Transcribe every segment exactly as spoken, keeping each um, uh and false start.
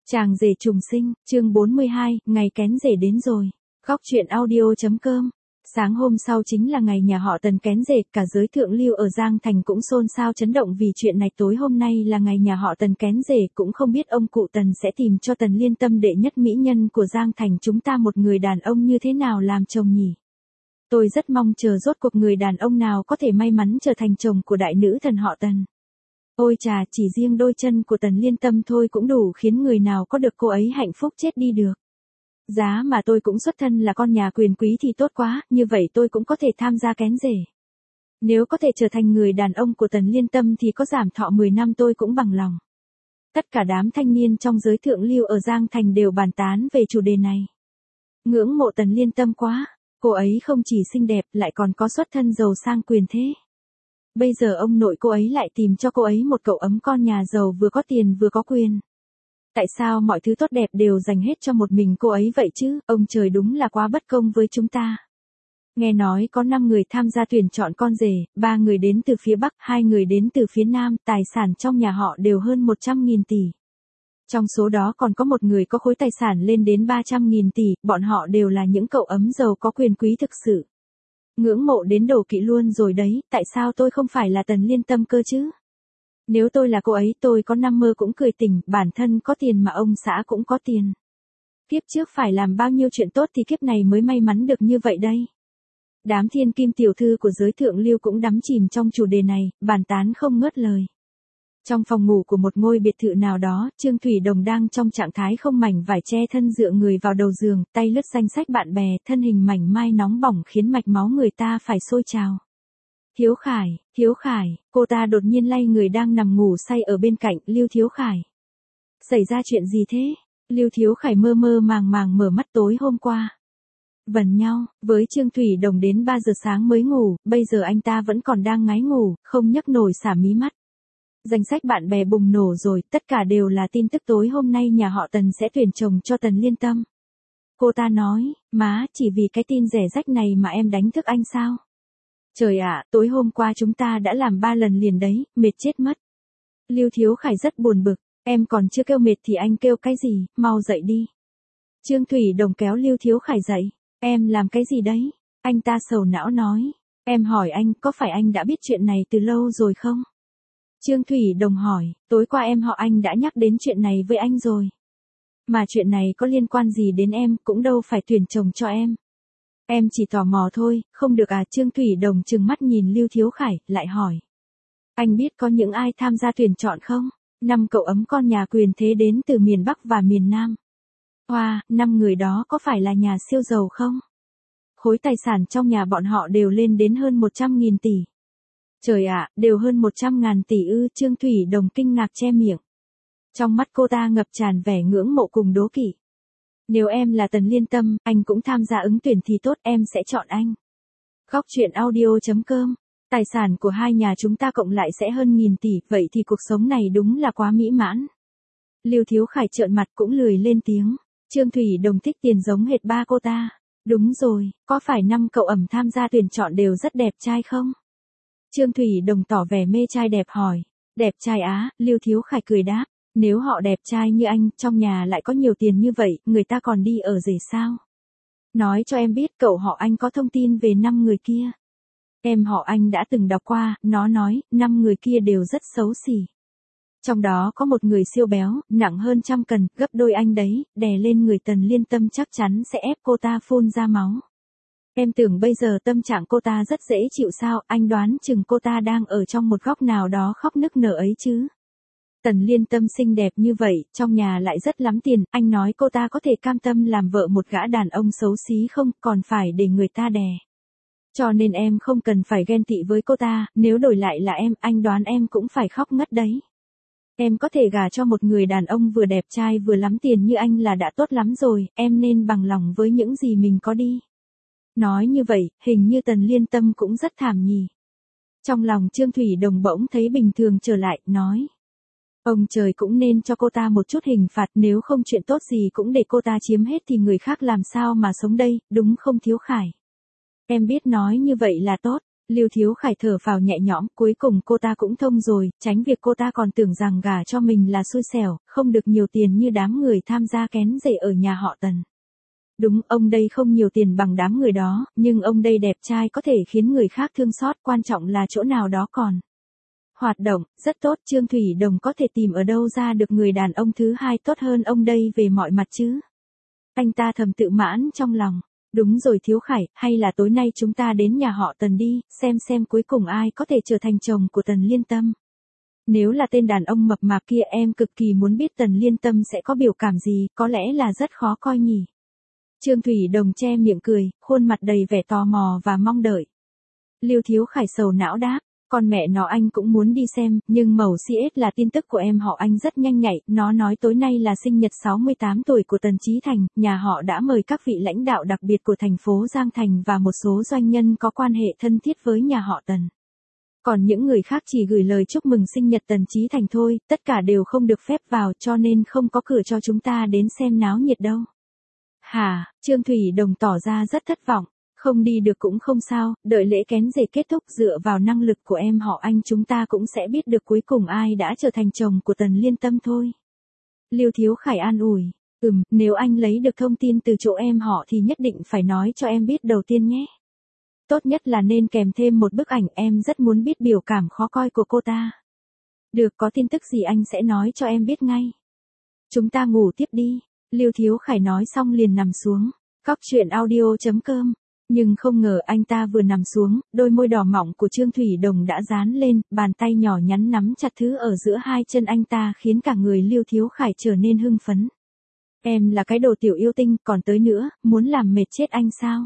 Chàng rể trùng sinh, chương bốn mươi hai, ngày kén rể đến rồi. Góc truyện audio.com. Sáng hôm sau chính là ngày nhà họ Tần kén rể, cả giới thượng lưu ở Giang Thành cũng xôn xao chấn động vì chuyện này. Tối hôm nay là ngày nhà họ Tần kén rể, cũng không biết ông cụ Tần sẽ tìm cho Tần Liên Tâm đệ nhất mỹ nhân của Giang Thành chúng ta một người đàn ông như thế nào làm chồng nhỉ? Tôi rất mong chờ rốt cuộc người đàn ông nào có thể may mắn trở thành chồng của đại nữ thần họ Tần. Ôi chà, chỉ riêng đôi chân của Tần Liên Tâm thôi cũng đủ khiến người nào có được cô ấy hạnh phúc chết đi được. Giá mà tôi cũng xuất thân là con nhà quyền quý thì tốt quá, như vậy tôi cũng có thể tham gia kén rể. Nếu có thể trở thành người đàn ông của Tần Liên Tâm thì có giảm thọ mười năm tôi cũng bằng lòng. Tất cả đám thanh niên trong giới thượng lưu ở Giang Thành đều bàn tán về chủ đề này. Ngưỡng mộ Tần Liên Tâm quá, cô ấy không chỉ xinh đẹp lại còn có xuất thân giàu sang quyền thế. Bây giờ ông nội cô ấy lại tìm cho cô ấy một cậu ấm con nhà giàu vừa có tiền vừa có quyền. Tại sao mọi thứ tốt đẹp đều dành hết cho một mình cô ấy vậy chứ, ông trời đúng là quá bất công với chúng ta. Nghe nói có năm người tham gia tuyển chọn con rể, ba người đến từ phía Bắc, hai người đến từ phía Nam, tài sản trong nhà họ đều hơn một trăm nghìn tỷ. Trong số đó còn có một người có khối tài sản lên đến ba trăm nghìn tỷ, bọn họ đều là những cậu ấm giàu có quyền quý thực sự. Ngưỡng mộ đến đổ kỵ luôn rồi đấy, tại sao tôi không phải là Tần Liên Tâm cơ chứ? Nếu tôi là cô ấy tôi có năm mơ cũng cười tỉnh, bản thân có tiền mà ông xã cũng có tiền. Kiếp trước phải làm bao nhiêu chuyện tốt thì kiếp này mới may mắn được như vậy đây. Đám thiên kim tiểu thư của giới thượng lưu cũng đắm chìm trong chủ đề này, bàn tán không ngớt lời. Trong phòng ngủ của một ngôi biệt thự nào đó, Trương Thủy Đồng đang trong trạng thái không mảnh vải che thân dựa người vào đầu giường, tay lướt danh sách bạn bè, thân hình mảnh mai nóng bỏng khiến mạch máu người ta phải sôi trào. Thiếu Khải, Thiếu Khải, cô ta đột nhiên lay người đang nằm ngủ say ở bên cạnh, Lưu Thiếu Khải. Xảy ra chuyện gì thế? Lưu Thiếu Khải mơ mơ màng màng mở mắt tối hôm qua. Vần nhau, với Trương Thủy Đồng đến ba giờ sáng mới ngủ, bây giờ anh ta vẫn còn đang ngái ngủ, không nhấc nổi xả mí mắt. Danh sách bạn bè bùng nổ rồi, tất cả đều là tin tức tối hôm nay nhà họ Tần sẽ tuyển chồng cho Tần Liên Tâm. Cô ta nói, má, chỉ vì cái tin rẻ rách này mà em đánh thức anh sao? Trời ạ, tối hôm qua chúng ta đã làm ba lần liền đấy, mệt chết mất. Lưu Thiếu Khải rất buồn bực, em còn chưa kêu mệt thì anh kêu cái gì, mau dậy đi. Trương Thủy Đồng kéo Lưu Thiếu Khải dậy, em làm cái gì đấy? Anh ta sầu não nói, em hỏi anh, có phải anh đã biết chuyện này từ lâu rồi không? Trương Thủy Đồng hỏi, tối qua em họ anh đã nhắc đến chuyện này với anh rồi. Mà chuyện này có liên quan gì đến em, cũng đâu phải tuyển chồng cho em. Em chỉ tò mò thôi, không được à? Trương Thủy Đồng trừng mắt nhìn Lưu Thiếu Khải, lại hỏi. Anh biết có những ai tham gia tuyển chọn không? Năm cậu ấm con nhà quyền thế đến từ miền Bắc và miền Nam. Wow, năm người đó có phải là nhà siêu giàu không? Khối tài sản trong nhà bọn họ đều lên đến hơn một trăm nghìn tỷ. Trời ạ, đều hơn một trăm ngàn tỷ ư? Trương Thủy Đồng kinh ngạc che miệng. Trong mắt cô ta ngập tràn vẻ ngưỡng mộ cùng đố kỵ. Nếu em là Tần Liên Tâm, anh cũng tham gia ứng tuyển thì tốt, em sẽ chọn anh. Góc truyện audio.com. Tài sản của hai nhà chúng ta cộng lại sẽ hơn nghìn tỷ, vậy thì cuộc sống này đúng là quá mỹ mãn. Lưu Thiếu Khải trợn mặt cũng lười lên tiếng. Trương Thủy Đồng thích tiền giống hệt ba cô ta. Đúng rồi, có phải năm cậu ẩm tham gia tuyển chọn đều rất đẹp trai không? Trương Thủy Đồng tỏ vẻ mê trai đẹp hỏi. Đẹp trai á? Lưu Thiếu Khải cười đáp. Nếu họ đẹp trai như anh, trong nhà lại có nhiều tiền như vậy, người ta còn đi ở rể sao? Nói cho em biết cậu họ anh có thông tin về năm người kia. Em họ anh đã từng đọc qua, nó nói, năm người kia đều rất xấu xỉ. Trong đó có một người siêu béo, nặng hơn trăm cân, gấp đôi anh đấy, đè lên người Tần Liên Tâm chắc chắn sẽ ép cô ta phun ra máu. Em tưởng bây giờ tâm trạng cô ta rất dễ chịu sao, anh đoán chừng cô ta đang ở trong một góc nào đó khóc nức nở ấy chứ. Tần Liên Tâm xinh đẹp như vậy, trong nhà lại rất lắm tiền, anh nói cô ta có thể cam tâm làm vợ một gã đàn ông xấu xí không, còn phải để người ta đè. Cho nên em không cần phải ghen tị với cô ta, nếu đổi lại là em, anh đoán em cũng phải khóc ngất đấy. Em có thể gả cho một người đàn ông vừa đẹp trai vừa lắm tiền như anh là đã tốt lắm rồi, em nên bằng lòng với những gì mình có đi. Nói như vậy, hình như Tần Liên Tâm cũng rất thảm nhỉ. Trong lòng Trương Thủy Đồng bỗng thấy bình thường trở lại, nói. Ông trời cũng nên cho cô ta một chút hình phạt, nếu không chuyện tốt gì cũng để cô ta chiếm hết thì người khác làm sao mà sống đây, đúng không Thiếu Khải? Em biết nói như vậy là tốt, Lưu Thiếu Khải thở phào nhẹ nhõm, cuối cùng cô ta cũng thông rồi, tránh việc cô ta còn tưởng rằng gả cho mình là xui xẻo, không được nhiều tiền như đám người tham gia kén rể ở nhà họ Tần. Đúng, ông đây không nhiều tiền bằng đám người đó, nhưng ông đây đẹp trai có thể khiến người khác thương xót, quan trọng là chỗ nào đó còn. Hoạt động, rất tốt, Trương Thủy Đồng có thể tìm ở đâu ra được người đàn ông thứ hai tốt hơn ông đây về mọi mặt chứ? Anh ta thầm tự mãn trong lòng. Đúng rồi Thiếu Khải, hay là tối nay chúng ta đến nhà họ Tần đi, xem xem cuối cùng ai có thể trở thành chồng của Tần Liên Tâm. Nếu là tên đàn ông mập mạp kia em cực kỳ muốn biết Tần Liên Tâm sẽ có biểu cảm gì, có lẽ là rất khó coi nhỉ. Trương Thủy Đồng che miệng cười, khuôn mặt đầy vẻ tò mò và mong đợi. Lưu Thiếu Khải sầu não đáp, con mẹ nó anh cũng muốn đi xem, nhưng mẩu xê ét là tin tức của em họ anh rất nhanh nhạy, nó nói tối nay là sinh nhật sáu mươi tám tuổi của Tần Chí Thành, nhà họ đã mời các vị lãnh đạo đặc biệt của thành phố Giang Thành và một số doanh nhân có quan hệ thân thiết với nhà họ Tần. Còn những người khác chỉ gửi lời chúc mừng sinh nhật Tần Chí Thành thôi, tất cả đều không được phép vào cho nên không có cửa cho chúng ta đến xem náo nhiệt đâu. Hả, Trương Thủy Đồng tỏ ra rất thất vọng. Không đi được cũng không sao, đợi lễ kén rể kết thúc dựa vào năng lực của em họ anh chúng ta cũng sẽ biết được cuối cùng ai đã trở thành chồng của Tần Liên Tâm thôi. Lưu Thiếu Khải an ủi, ừm, nếu anh lấy được thông tin từ chỗ em họ thì nhất định phải nói cho em biết đầu tiên nhé. Tốt nhất là nên kèm thêm một bức ảnh, em rất muốn biết biểu cảm khó coi của cô ta. Được, có tin tức gì anh sẽ nói cho em biết ngay. Chúng ta ngủ tiếp đi, Lưu Thiếu Khải nói xong liền nằm xuống. Cóc truyện audio chấm com. Nhưng không ngờ anh ta vừa nằm xuống, đôi môi đỏ mọng của Trương Thủy Đồng đã dán lên, bàn tay nhỏ nhắn nắm chặt thứ ở giữa hai chân anh ta khiến cả người Lưu Thiếu Khải trở nên hưng phấn. Em là cái đồ tiểu yêu tinh, còn tới nữa, muốn làm mệt chết anh sao?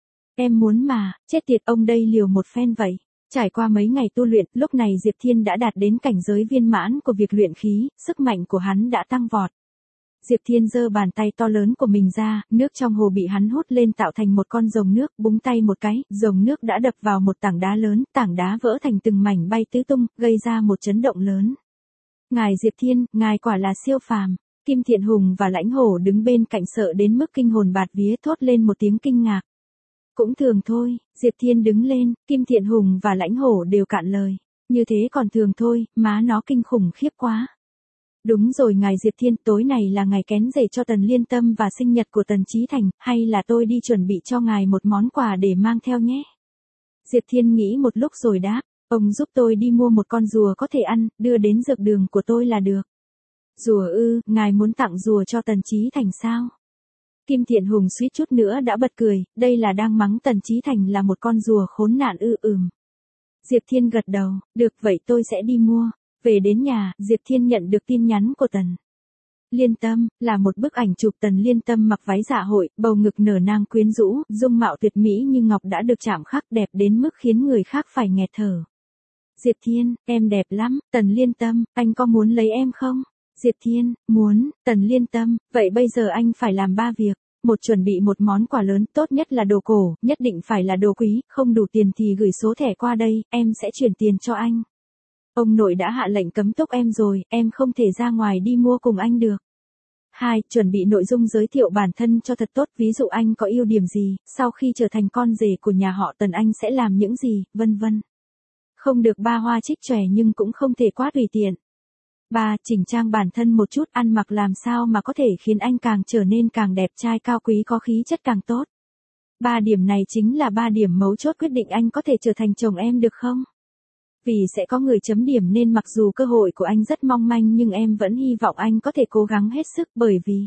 Em muốn mà, chết tiệt ông đây liều một phen vậy. Trải qua mấy ngày tu luyện, lúc này Diệp Thiên đã đạt đến cảnh giới viên mãn của việc luyện khí, sức mạnh của hắn đã tăng vọt. Diệp Thiên giơ bàn tay to lớn của mình ra, nước trong hồ bị hắn hút lên tạo thành một con rồng nước, búng tay một cái, rồng nước đã đập vào một tảng đá lớn, tảng đá vỡ thành từng mảnh bay tứ tung, gây ra một chấn động lớn. Ngài Diệp Thiên, ngài quả là siêu phàm. Kim Thiện Hùng và Lãnh Hổ đứng bên cạnh sợ đến mức kinh hồn bạt vía thốt lên một tiếng kinh ngạc. Cũng thường thôi, Diệp Thiên đứng lên, Kim Thiện Hùng và Lãnh Hổ đều cạn lời. Như thế còn thường thôi, má nó kinh khủng khiếp quá. Đúng rồi ngài Diệp Thiên, tối này là ngày kén rể cho Tần Liên Tâm và sinh nhật của Tần Chí Thành, hay là tôi đi chuẩn bị cho ngài một món quà để mang theo nhé? Diệp Thiên nghĩ một lúc rồi đáp, ông giúp tôi đi mua một con rùa có thể ăn, đưa đến dược đường của tôi là được. Rùa ư, ngài muốn tặng rùa cho Tần Chí Thành sao? Kim Thiện Hùng suýt chút nữa đã bật cười, đây là đang mắng Tần Chí Thành là một con rùa khốn nạn ư ừm. Diệp Thiên gật đầu, được vậy tôi sẽ đi mua. Về đến nhà, Diệp Thiên nhận được tin nhắn của Tần Liên Tâm, là một bức ảnh chụp Tần Liên Tâm mặc váy dạ hội, bầu ngực nở nang quyến rũ, dung mạo tuyệt mỹ như ngọc đã được chạm khắc đẹp đến mức khiến người khác phải nghẹt thở. Diệp Thiên, em đẹp lắm, Tần Liên Tâm, anh có muốn lấy em không? Diệp Thiên, muốn, Tần Liên Tâm, vậy bây giờ anh phải làm ba việc. Một, chuẩn bị một món quà lớn, tốt nhất là đồ cổ, nhất định phải là đồ quý, không đủ tiền thì gửi số thẻ qua đây, em sẽ chuyển tiền cho anh. Ông nội đã hạ lệnh cấm túc em rồi, em không thể ra ngoài đi mua cùng anh được. Hai, chuẩn bị nội dung giới thiệu bản thân cho thật tốt, ví dụ anh có ưu điểm gì, sau khi trở thành con rể của nhà họ Tần anh sẽ làm những gì, vân vân. Không được ba hoa trích chòe nhưng cũng không thể quá tùy tiện. Ba, chỉnh trang bản thân một chút, ăn mặc làm sao mà có thể khiến anh càng trở nên càng đẹp trai cao quý có khí chất càng tốt. Ba điểm này chính là ba điểm mấu chốt quyết định anh có thể trở thành chồng em được không? Vì sẽ có người chấm điểm nên mặc dù cơ hội của anh rất mong manh nhưng em vẫn hy vọng anh có thể cố gắng hết sức bởi vì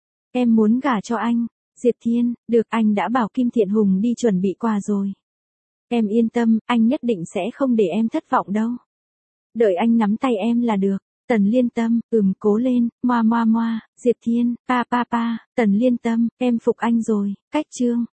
em muốn gả cho anh. Diệp Thiên, được, anh đã bảo Kim Thiện Hùng đi chuẩn bị quà rồi. Em yên tâm, anh nhất định sẽ không để em thất vọng đâu. Đợi anh nắm tay em là được. Tần Liên Tâm, ừm cố lên, moa moa moa, Diệp Thiên, pa pa pa, Tần Liên Tâm, em phục anh rồi, cách chương.